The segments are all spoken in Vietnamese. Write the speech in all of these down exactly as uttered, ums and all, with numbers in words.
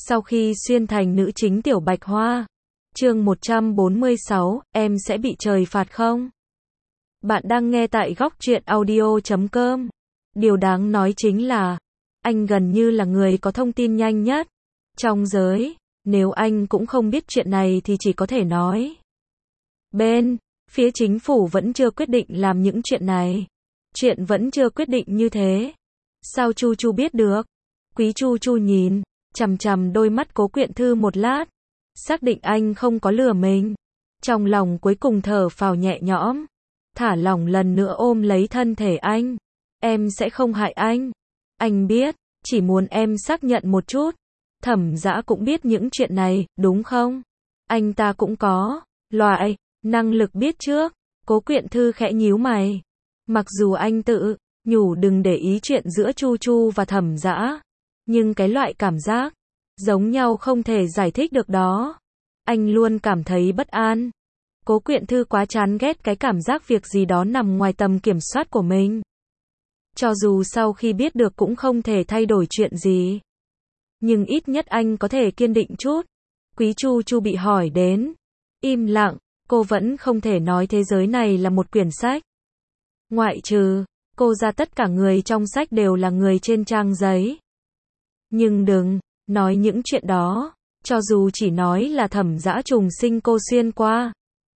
Sau khi xuyên thành nữ chính Tiểu Bạch Hoa. Chương một trăm bốn mươi sáu, em sẽ bị trời phạt không? Bạn đang nghe tại góc truyện audio chấm com. Điều đáng nói chính là, anh gần như là người có thông tin nhanh nhất trong giới. Nếu anh cũng không biết chuyện này thì chỉ có thể nói, bên phía chính phủ vẫn chưa quyết định làm những chuyện này. Chuyện vẫn chưa quyết định như thế. Sao Chu Chu biết được? Quý Chu Chu nhìn chằm chằm đôi mắt Cố Quyện Thư một lát, xác định anh không có lừa mình. Trong lòng cuối cùng thở phào nhẹ nhõm, thả lỏng lần nữa ôm lấy thân thể anh. Em sẽ không hại anh. Anh biết, chỉ muốn em xác nhận một chút. Thẩm Dã cũng biết những chuyện này, đúng không? Anh ta cũng có loại năng lực biết trước. Cố Quyện Thư khẽ nhíu mày. Mặc dù anh tự nhủ đừng để ý chuyện giữa Chu Chu và Thẩm Dã, nhưng cái loại cảm giác giống nhau không thể giải thích được đó. Anh luôn cảm thấy bất an. Cố Quyện Thư quá chán ghét cái cảm giác việc gì đó nằm ngoài tầm kiểm soát của mình. Cho dù sau khi biết được cũng không thể thay đổi chuyện gì, nhưng ít nhất anh có thể kiên định chút. Quý Chu Chu bị hỏi đến, im lặng, cô vẫn không thể nói thế giới này là một quyển sách. Ngoại trừ, cô ra tất cả người trong sách đều là người trên trang giấy. Nhưng đừng nói những chuyện đó, cho dù chỉ nói là Thẩm Dã trùng sinh cô xuyên qua.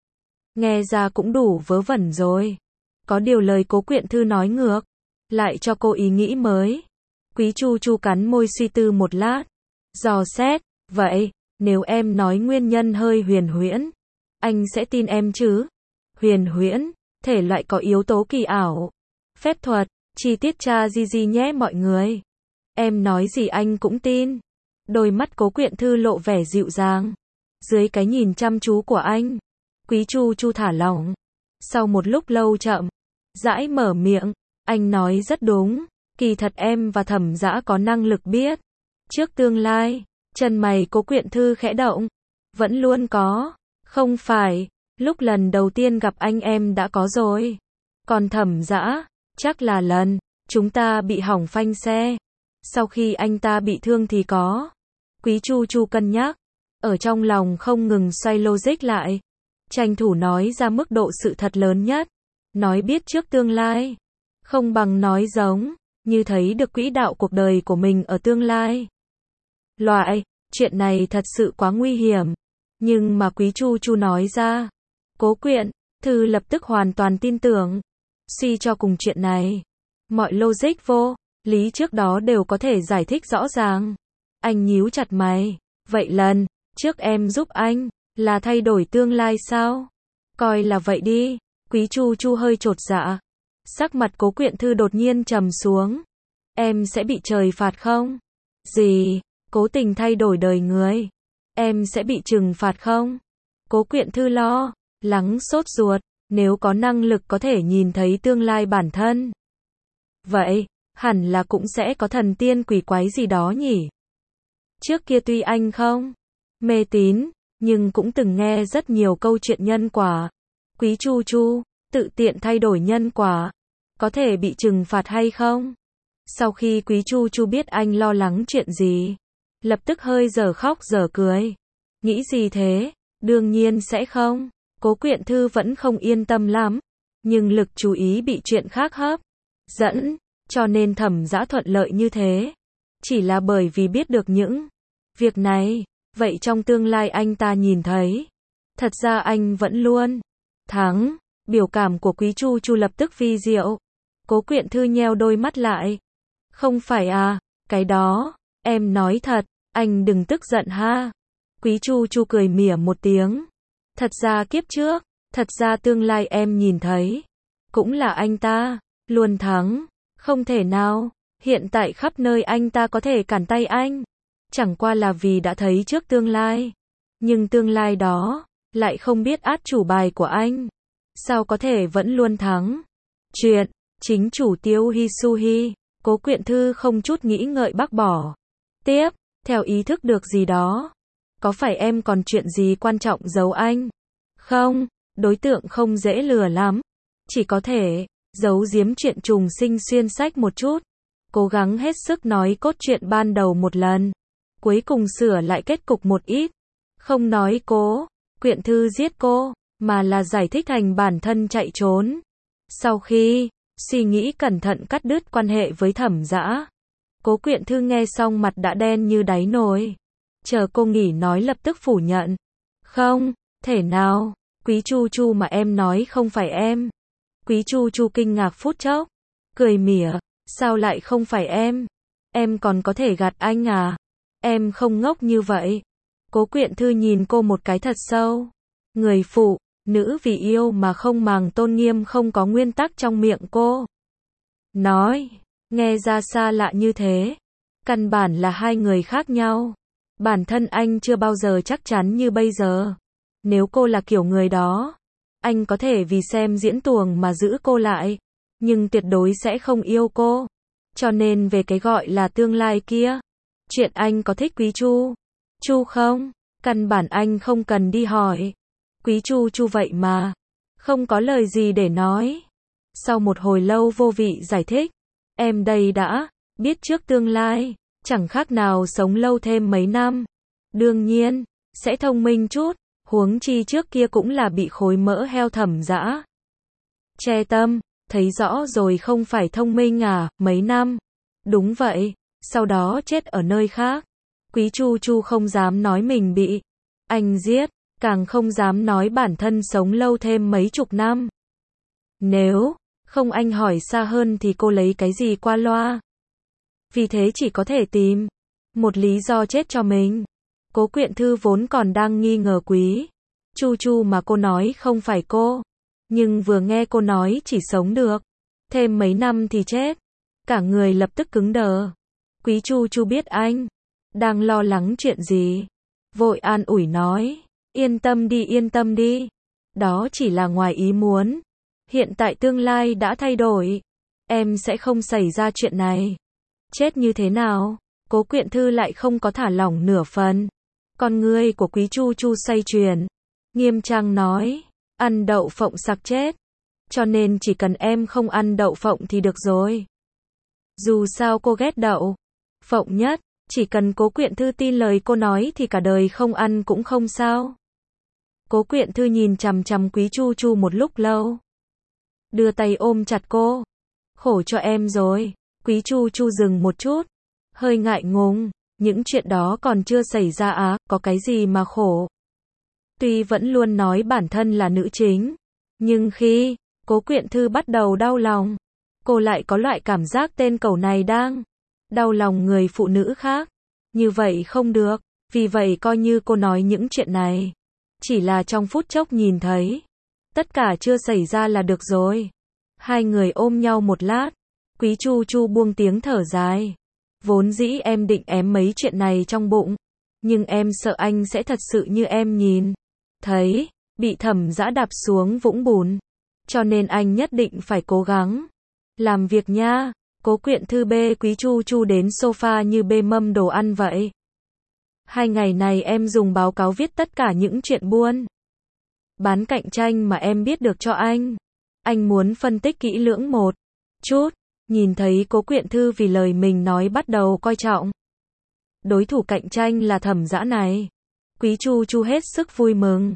Nghe ra cũng đủ vớ vẩn rồi. Có điều lời Cố Quyện Thư nói ngược lại cho cô ý nghĩ mới. Quý Chu Chu cắn môi suy tư một lát, dò xét, vậy, nếu em nói nguyên nhân hơi huyền huyễn, anh sẽ tin em chứ? Huyền huyễn, thể loại có yếu tố kỳ ảo, phép thuật, chi tiết tra di di nhé mọi người. Em nói gì anh cũng tin. Đôi mắt Cố Quyện Thư lộ vẻ dịu dàng. Dưới cái nhìn chăm chú của anh, Quý Chu Chu thả lỏng. Sau một lúc lâu chậm rãi mở miệng, anh nói rất đúng. Kỳ thật em và Thẩm Dã có năng lực biết trước tương lai. Chân mày Cố Quyện Thư khẽ động. Vẫn luôn có. Không phải, lúc lần đầu tiên gặp anh em đã có rồi. Còn Thẩm Dã, chắc là lần chúng ta bị hỏng phanh xe. Sau khi anh ta bị thương thì có. Quý Chu Chu cân nhắc, ở trong lòng không ngừng xoay logic lại. Tranh thủ nói ra mức độ sự thật lớn nhất. Nói biết trước tương lai, không bằng nói giống như thấy được quỹ đạo cuộc đời của mình ở tương lai. Loại chuyện này thật sự quá nguy hiểm. Nhưng mà Quý Chu Chu nói ra, Cố Quyện Thư lập tức hoàn toàn tin tưởng. Suy cho cùng chuyện này, mọi logic vô lý trước đó đều có thể giải thích rõ ràng. Anh nhíu chặt mày. Vậy lần trước em giúp anh là thay đổi tương lai sao? Coi là vậy đi. Quý Chu Chu hơi chột dạ. Sắc mặt Cố Quyện Thư đột nhiên trầm xuống. Em sẽ bị trời phạt không? Gì? Cố tình thay đổi đời người, em sẽ bị trừng phạt không? Cố Quyện Thư lo lắng sốt ruột. Nếu có năng lực có thể nhìn thấy tương lai bản thân, vậy hẳn là cũng sẽ có thần tiên quỷ quái gì đó nhỉ? Trước kia tuy anh không mê tín, nhưng cũng từng nghe rất nhiều câu chuyện nhân quả. Quý Chu Chu tự tiện thay đổi nhân quả, có thể bị trừng phạt hay không? Sau khi Quý Chu Chu biết anh lo lắng chuyện gì, lập tức hơi dở khóc dở cười. Nghĩ gì thế? Đương nhiên sẽ không. Cố Quyện Thư vẫn không yên tâm lắm, nhưng lực chú ý bị chuyện khác hấp dẫn, cho nên Thẩm Dã thuận lợi như thế. Chỉ là bởi vì biết được những việc này, vậy trong tương lai anh ta nhìn thấy, thật ra anh vẫn luôn thắng. Biểu cảm của Quý Chu Chu lập tức vi diệu. Cố Quyện Thư nheo đôi mắt lại. Không phải à, cái đó, em nói thật, anh đừng tức giận ha. Quý Chu Chu cười mỉa một tiếng. Thật ra kiếp trước, thật ra tương lai em nhìn thấy, cũng là anh ta luôn thắng. Không thể nào, hiện tại khắp nơi anh ta có thể cản tay anh, chẳng qua là vì đã thấy trước tương lai. Nhưng tương lai đó lại không biết át chủ bài của anh, sao có thể vẫn luôn thắng? Chuyện chính chủ Tiêu Hisuhi, Cố Quyện Thư không chút nghĩ ngợi bác bỏ. Tiếp, theo ý thức được gì đó. Có phải em còn chuyện gì quan trọng giấu anh? Không, đối tượng không dễ lừa lắm. Chỉ có thể giấu giếm chuyện trùng sinh xuyên sách một chút. Cố gắng hết sức nói cốt truyện ban đầu một lần. cuối cùng sửa lại kết cục một ít. Không nói Cố Quyện Thư giết cô, mà là giải thích thành bản thân chạy trốn. Sau khi suy nghĩ cẩn thận cắt đứt quan hệ với Thẩm Dã, Cố Quyện Thư nghe xong mặt đã đen như đáy nồi. Chờ cô nghỉ nói lập tức phủ nhận. Không thể nào, Quý Chu Chu mà em nói không phải em. Quý Chu Chu kinh ngạc phút chốc, cười mỉa, sao lại không phải em? Em còn có thể gạt anh à? Em không ngốc như vậy. Cố Quyện Thư nhìn cô một cái thật sâu. Người phụ nữ vì yêu mà không màng tôn nghiêm không có nguyên tắc trong miệng cô. Nói, nghe ra xa lạ như thế. Căn bản là hai người khác nhau. Bản thân anh chưa bao giờ chắc chắn như bây giờ. Nếu cô là kiểu người đó, anh có thể vì xem diễn tuồng mà giữ cô lại, nhưng tuyệt đối sẽ không yêu cô. Cho nên về cái gọi là tương lai kia, chuyện anh có thích Quý Chu Chu không? Căn bản anh không cần đi hỏi. Quý Chu Chu vậy mà, không có lời gì để nói. Sau một hồi lâu vô vị giải thích, em đây đã biết trước tương lai, chẳng khác nào sống lâu thêm mấy năm. Đương nhiên, sẽ thông minh chút, huống chi trước kia cũng là bị khối mỡ heo Thẩm Dã che tâm, thấy rõ rồi không phải thông minh à, mấy năm. Đúng vậy, sau đó chết ở nơi khác. Quý Chu Chu không dám nói mình bị anh giết, càng không dám nói bản thân sống lâu thêm mấy chục năm. Nếu không anh hỏi xa hơn thì cô lấy cái gì qua loa? Vì thế chỉ có thể tìm một lý do chết cho mình. Cố Quyện Thư vốn còn đang nghi ngờ Quý Chu Chu mà cô nói không phải cô, nhưng vừa nghe cô nói chỉ sống được thêm mấy năm thì chết, cả người lập tức cứng đờ. Quý Chu Chu biết anh đang lo lắng chuyện gì, vội an ủi nói, yên tâm đi yên tâm đi, đó chỉ là ngoài ý muốn, hiện tại tương lai đã thay đổi, em sẽ không xảy ra chuyện này. Chết như thế nào? Cố Quyện Thư lại không có thả lỏng nửa phần. Con ngươi của Quý Chu Chu xoay chuyển, nghiêm trang nói, ăn đậu phộng sặc chết, cho nên chỉ cần em không ăn đậu phộng thì được rồi. Dù sao cô ghét đậu phộng nhất, chỉ cần Cố Quyện Thư tin lời cô nói thì cả đời không ăn cũng không sao. Cố Quyện Thư nhìn chằm chằm Quý Chu Chu một lúc lâu, đưa tay ôm chặt cô. Khổ cho em rồi. Quý Chu Chu dừng một chút, hơi ngại ngùng, những chuyện đó còn chưa xảy ra á, có cái gì mà khổ. Tuy vẫn luôn nói bản thân là nữ chính, nhưng khi Cố Quyện Thư bắt đầu đau lòng, cô lại có loại cảm giác tên cẩu này đang đau lòng người phụ nữ khác. Như vậy không được, vì vậy coi như cô nói những chuyện này chỉ là trong phút chốc nhìn thấy, tất cả chưa xảy ra là được rồi. Hai người ôm nhau một lát, Quý Chu Chu buông tiếng thở dài. Vốn dĩ em định ém mấy chuyện này trong bụng, nhưng em sợ anh sẽ thật sự như em nhìn thấy, bị Thẩm Dã đạp xuống vũng bùn. Cho nên anh nhất định phải cố gắng làm việc nha. Cố Quyện Thư bê Quý Chu Chu đến sofa như bê mâm đồ ăn vậy. Hai ngày này em dùng báo cáo viết tất cả những chuyện buôn bán cạnh tranh mà em biết được cho anh. Anh muốn phân tích kỹ lưỡng một chút. Nhìn thấy Cố Quyện Thư vì lời mình nói bắt đầu coi trọng đối thủ cạnh tranh là Thẩm Dã này, Quý Chu Chu hết sức vui mừng.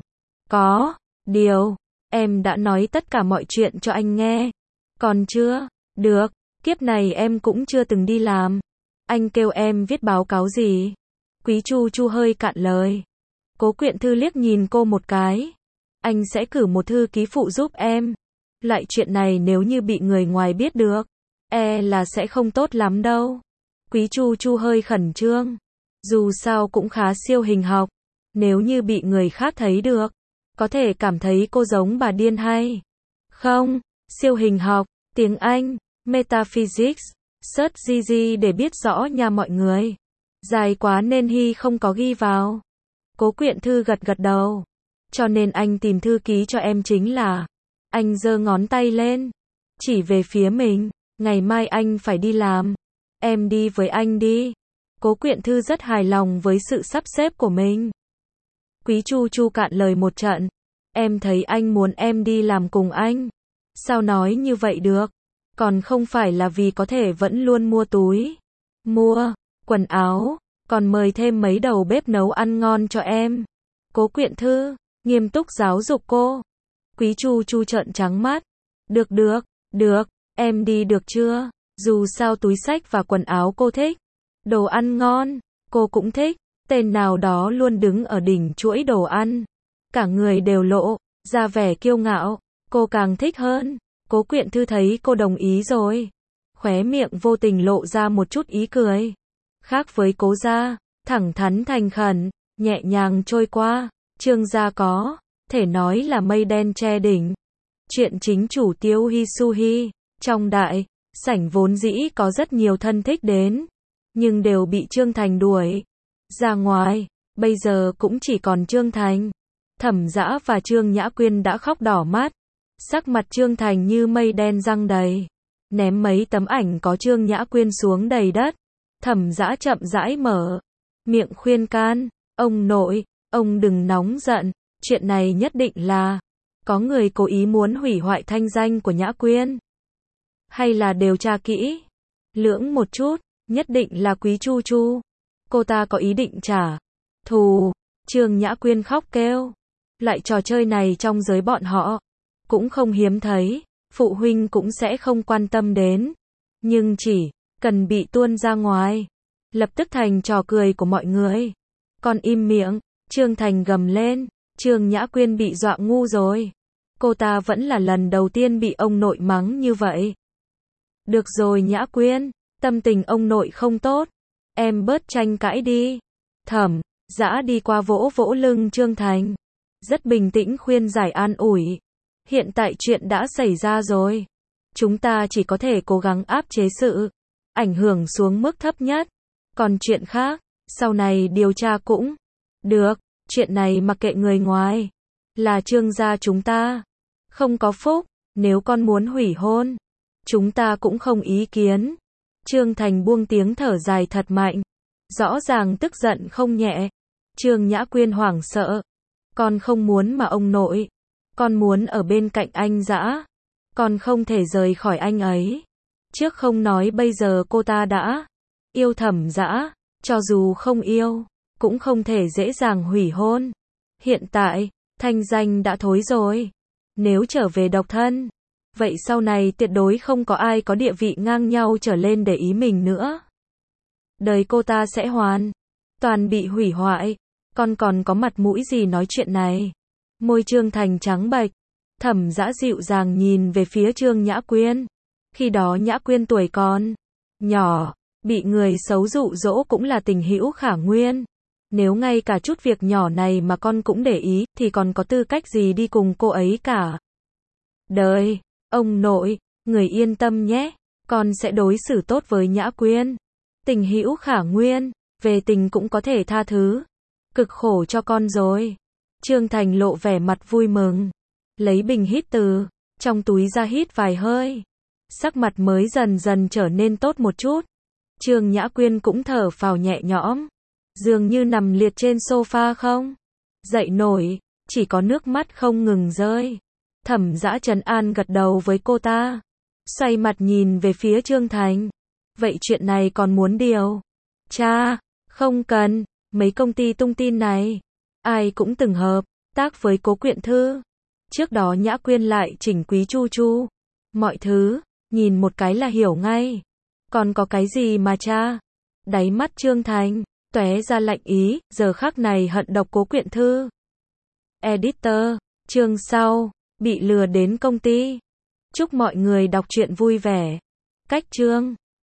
Có điều, em đã nói tất cả mọi chuyện cho anh nghe. Còn chưa? Được, kiếp này em cũng chưa từng đi làm. Anh kêu em viết báo cáo gì? Quý Chu Chu hơi cạn lời. Cố Quyện Thư liếc nhìn cô một cái. Anh sẽ cử một thư ký phụ giúp em. Loại chuyện này nếu như bị người ngoài biết được, e là sẽ không tốt lắm đâu. Quý Chu Chu hơi khẩn trương. Dù sao cũng khá siêu hình học. Nếu như bị người khác thấy được, có thể cảm thấy cô giống bà điên hay không? Siêu hình học, tiếng Anh, Metaphysics, search gi gi để biết rõ nha mọi người. Dài quá nên Hy không có ghi vào. Cố Quyện Thư gật gật đầu. Cho nên anh tìm thư ký cho em chính là. Anh giơ ngón tay lên, chỉ về phía mình. Ngày mai anh phải đi làm. Em đi với anh đi. Cố Quyện Thư rất hài lòng với sự sắp xếp của mình. Quý Chu Chu cạn lời một trận. Em thấy anh muốn em đi làm cùng anh. Sao nói như vậy được? Còn không phải là vì có thể vẫn luôn mua túi, mua quần áo còn mời thêm mấy đầu bếp nấu ăn ngon cho em. Cố Quyện Thư nghiêm túc giáo dục cô. Quý Chu Chu trợn trắng mắt. Được được, được, em đi được chưa? Dù sao túi xách và quần áo cô thích. Đồ ăn ngon, cô cũng thích. Tên nào đó luôn đứng ở đỉnh chuỗi đồ ăn. Cả người đều lộ ra vẻ kiêu ngạo. Cô càng thích hơn. Cố Quyện Thư thấy cô đồng ý rồi. Khóe miệng vô tình lộ ra một chút ý cười. Khác với Cố gia, thẳng thắn thành khẩn, nhẹ nhàng trôi qua. Trương gia có thể nói là mây đen che đỉnh. Chuyện chính chủ Tiêu Hi Su Hi, trong đại sảnh vốn dĩ có rất nhiều thân thích đến, nhưng đều bị Trương Thành đuổi ra ngoài, bây giờ cũng chỉ còn Trương Thành. Thẩm Dã và Trương Nhã Quyên đã khóc đỏ mắt, sắc mặt Trương Thành như mây đen răng đầy, ném mấy tấm ảnh có Trương Nhã Quyên xuống đầy đất. Thẩm Dã chậm rãi mở miệng khuyên can, ông nội, ông đừng nóng giận, chuyện này nhất định là có người cố ý muốn hủy hoại thanh danh của Nhã Quyên. Hay là điều tra kỹ, lưỡng một chút, nhất định là Quý Chu Chu. Cô ta có ý định trả thù. Trương Nhã Quyên khóc kêu. Lại trò chơi này trong giới bọn họ cũng không hiếm thấy, phụ huynh cũng sẽ không quan tâm đến. Nhưng chỉ cần bị tuôn ra ngoài, lập tức thành trò cười của mọi người. Con im miệng, Trương Thành gầm lên. Trương Nhã Quyên bị dọa ngu rồi. Cô ta vẫn là lần đầu tiên bị ông nội mắng như vậy. Được rồi Nhã Quyên, tâm tình ông nội không tốt. Em bớt tranh cãi đi. Thẩm Dã đi qua vỗ vỗ lưng Trương Thành. Rất bình tĩnh khuyên giải an ủi. Hiện tại chuyện đã xảy ra rồi. Chúng ta chỉ có thể cố gắng áp chế sự ảnh hưởng xuống mức thấp nhất. Còn chuyện khác, sau này điều tra cũng được. Chuyện này mặc kệ người ngoài. Là Trương gia chúng ta không có phúc. Nếu con muốn hủy hôn, chúng ta cũng không ý kiến. Trương Thành buông tiếng thở dài thật mạnh, rõ ràng tức giận không nhẹ. Trương Nhã Quyên hoảng sợ. Con không muốn mà ông nội. Con muốn ở bên cạnh anh Dã. Con không thể rời khỏi anh ấy. Trước không nói bây giờ cô ta đã yêu Thẩm Dã, cho dù không yêu, cũng không thể dễ dàng hủy hôn. Hiện tại, thanh danh đã thối rồi. Nếu trở về độc thân, vậy sau này tuyệt đối không có ai có địa vị ngang nhau trở lên để ý mình nữa. Đời cô ta sẽ hoàn toàn bị hủy hoại. Con còn có mặt mũi gì nói chuyện này? Môi Trương Thành trắng bệch. Thẩm Dã dịu dàng nhìn về phía Trương Nhã Quyên. Khi đó Nhã Quyên tuổi còn nhỏ, bị người xấu dụ dỗ cũng là tình hữu khả nguyên. Nếu ngay cả chút việc nhỏ này mà con cũng để ý, thì còn có tư cách gì đi cùng cô ấy cả đời. Ông nội, người yên tâm nhé, con sẽ đối xử tốt với Nhã Quyên. Tình hữu khả nguyên, về tình cũng có thể tha thứ. Cực khổ cho con rồi. Trương Thành lộ vẻ mặt vui mừng, lấy bình hít từ trong túi ra hít vài hơi. Sắc mặt mới dần dần trở nên tốt một chút. Trương Nhã Quyên cũng thở phào nhẹ nhõm, dường như nằm liệt trên sofa không dậy nổi, chỉ có nước mắt không ngừng rơi. Thẩm Dã trấn an gật đầu với cô ta, xoay mặt nhìn về phía Trương Thành. Vậy chuyện này còn muốn điều tra? Không cần, mấy công ty tung tin này, ai cũng từng hợp tác với Cố Quyện Thư. Trước đó Nhã Quyên lại chỉnh Quý Chu Chu. Mọi thứ, nhìn một cái là hiểu ngay. Còn có cái gì mà tra? Đáy mắt Trương Thành tóe ra lạnh ý, giờ khắc này hận độc Cố Quyện Thư. Editor, chương sau, bị lừa đến công ty. Chúc mọi người đọc truyện vui vẻ. Cách chương